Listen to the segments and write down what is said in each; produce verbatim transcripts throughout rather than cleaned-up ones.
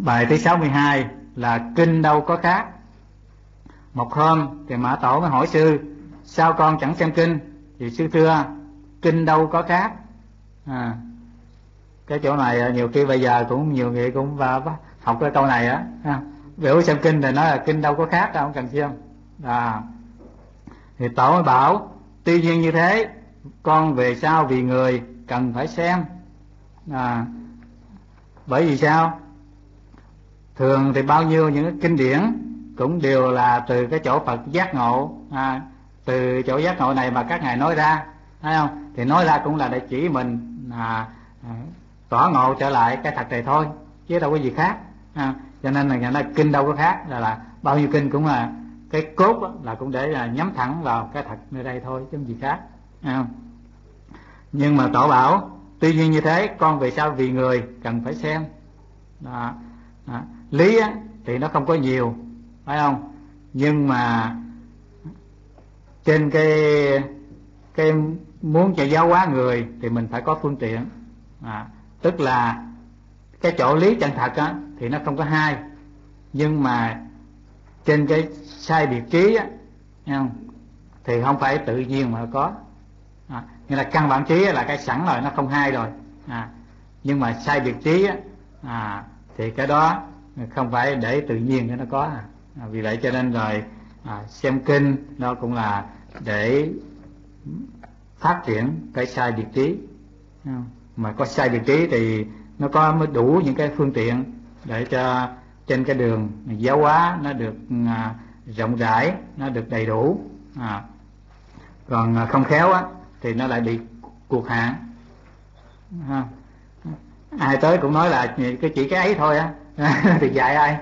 Bài thứ sáu mươi hai là kinh đâu có khác. Một hôm thì Mã Tổ mới hỏi sư: sao con chẳng xem kinh? Thì sư thưa: kinh đâu có khác. À, cái chỗ này nhiều khi bây giờ cũng nhiều người cũng vào học cái câu này á, biểu xem kinh thì nói là kinh đâu có khác, đâu không cần xem. À, thì Tổ mới bảo: tuy nhiên như thế, con về sau vì người cần phải xem. À, bởi vì sao? Thường thì bao nhiêu những cái kinh điển cũng đều là từ cái chỗ Phật giác ngộ, à, từ chỗ giác ngộ này mà các ngài nói ra, thấy không? Thì nói ra cũng là để chỉ mình à, à, tỏ ngộ trở lại cái thật này thôi, chứ đâu có gì khác. À, cho nên là ngài nói kinh đâu có khác, là, là bao nhiêu kinh cũng là cái cốt đó, là cũng để là nhắm thẳng vào cái thật nơi đây thôi, chứ không gì khác. À, nhưng mà Tổ bảo: tuy nhiên như thế, con về sau vì người cần phải xem. Đó, đó. Lý á, thì nó không có nhiều, phải không? Nhưng mà trên cái cái muốn cho giáo hóa người thì mình phải có phương tiện. À, tức là cái chỗ lý chân thật á, thì nó không có hai, nhưng mà trên cái sai biệt trí á, không? Thì không phải tự nhiên mà có. À, nghĩa là căn bản trí là cái sẵn rồi, nó không hai rồi. À, nhưng mà sai biệt trí á, à, thì cái đó không phải để tự nhiên cho nó có. À, vì vậy cho nên rồi à, xem kinh nó cũng là để phát triển cái sai biệt trí. Mà có sai biệt trí thì nó có mới đủ những cái phương tiện để cho trên cái đường giáo hóa nó được à, rộng rãi, nó được đầy đủ. À, còn không khéo á thì nó lại bị cuộc hạn. À, ai tới cũng nói là cái chỉ cái ấy thôi á thì dạy ai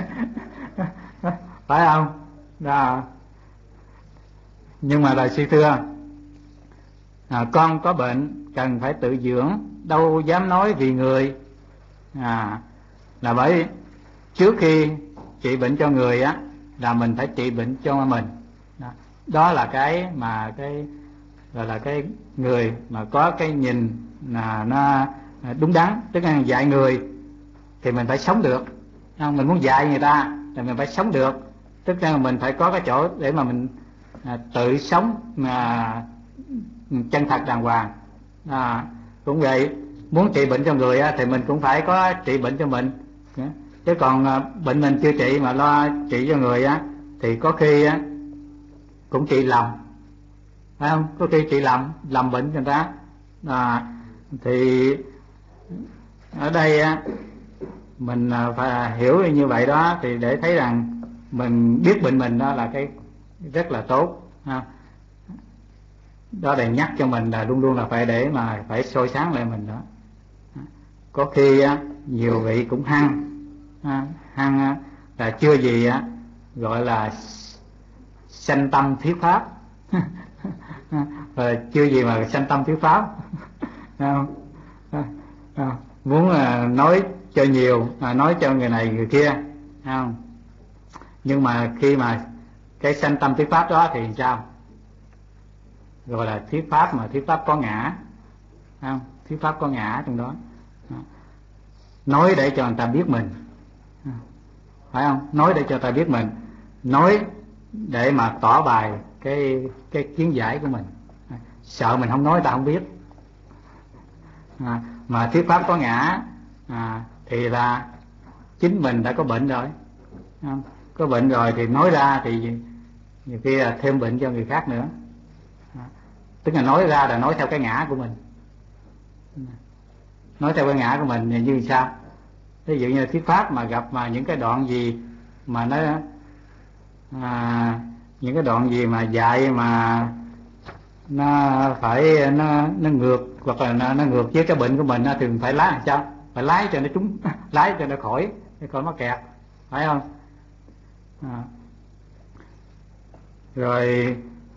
phải không? Đó. Nhưng mà lời sư thưa: à, con có bệnh cần phải tự dưỡng, đâu dám nói vì người. À, là bởi trước khi trị bệnh cho người á, là mình phải trị bệnh cho mình. Đó, đó là cái mà cái gọi là cái người mà có cái nhìn là nó đúng đắn. Tức là dạy người thì mình phải sống được. Mình muốn dạy người ta thì mình phải sống được, tức là mình phải có cái chỗ để mà mình à, tự sống mà chân thật đàng hoàng. À, cũng vậy, muốn trị bệnh cho người á, thì mình cũng phải có trị bệnh cho mình. Chứ còn à, bệnh mình chưa trị mà lo trị cho người á, thì có khi á, cũng trị lầm, phải không? Có khi trị lầm lầm bệnh cho người ta. À, thì ở đây á, mình phải hiểu như vậy đó, thì để thấy rằng mình biết bệnh mình đó là cái rất là tốt. Ha, đó để nhắc cho mình là luôn luôn là phải để mà phải soi sáng lại mình đó. Có khi á, nhiều vị cũng hăng hăng á, là chưa gì á, gọi là sanh tâm thuyết pháp rồi chưa gì mà sanh tâm thuyết pháp không? Muốn là nói cho nhiều, mà nói cho người này người kia, không? Nhưng mà khi mà cái sanh tâm thuyết pháp đó thì sao? Gọi là thuyết pháp mà thuyết pháp có ngã, không? Thuyết pháp có ngã trong đó. Nói để cho người ta biết mình, phải không? Nói để cho người ta biết mình, nói để mà tỏ bài cái cái kiến giải của mình. Sợ mình không nói người ta không biết. À, mà thuyết pháp có ngã à, thì là chính mình đã có bệnh rồi. À, có bệnh rồi thì nói ra thì nhiều khi là thêm bệnh cho người khác nữa. À, tức là nói ra là nói theo cái ngã của mình. Nói theo cái ngã của mình thì như sao? Ví dụ như thuyết pháp mà gặp mà những cái đoạn gì mà nó à, những cái đoạn gì mà dạy mà nó phải nó nó ngược, hoặc là nó, nó ngược với cái bệnh của mình thì mình phải lái làm sao? Phải lái cho nó trúng, lái cho nó khỏi, để khỏi mắc kẹt, phải không? À, rồi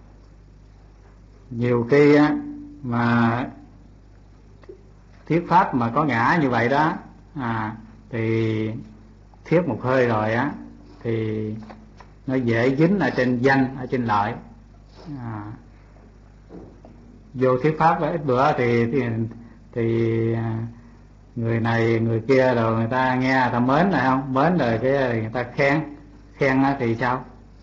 nhiều khi á, mà thuyết pháp mà có ngã như vậy đó, à, thì thuyết một hơi rồi á thì nó dễ dính ở trên danh, ở trên lợi. À, vô thuyết pháp ít bữa thì thì, thì người này người kia rồi người ta nghe người ta mến rồi không, mến rồi cái người ta khen, khen thì sao?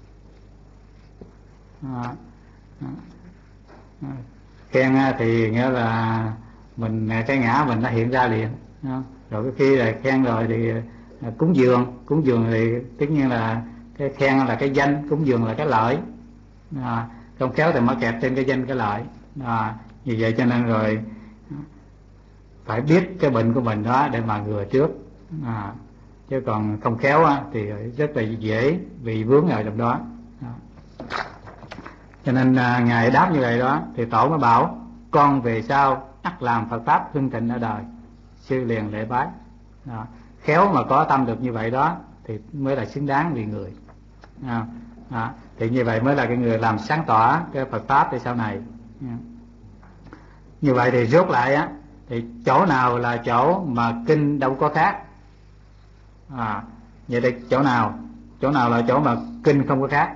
À, à, khen thì nghĩa là mình cái ngã mình nó hiện ra liền, không? Rồi cái khi là khen rồi thì cúng dường, cúng dường thì tất nhiên là cái khen là cái danh, cúng dường là cái lợi, à, không khéo thì mắc kẹt trên cái danh cái lợi, à, vì vậy cho nên rồi phải biết cái bệnh của mình đó để mà ngừa trước, à, chứ còn không khéo á, thì rất là dễ bị vướng vào trong đó, à. Cho nên à, ngài đáp như vậy đó thì tổ mới bảo con về sau ắt làm Phật pháp hưng thịnh ở đời. Sư liền lễ bái, à, khéo mà có tâm được như vậy đó thì mới là xứng đáng vì người, à, à, thì như vậy mới là cái người làm sáng tỏ cái Phật pháp thì sau này, à. Như vậy thì rốt lại á, thì chỗ nào là chỗ mà kinh đâu có khác, à, vậy thì chỗ nào chỗ nào là chỗ mà kinh không có khác,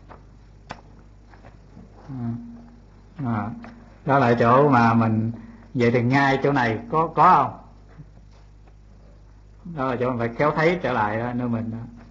à, à, đó là chỗ mà mình, vậy thì ngay chỗ này có có không, đó là chỗ mình phải khéo thấy trở lại đó, nơi mình đó.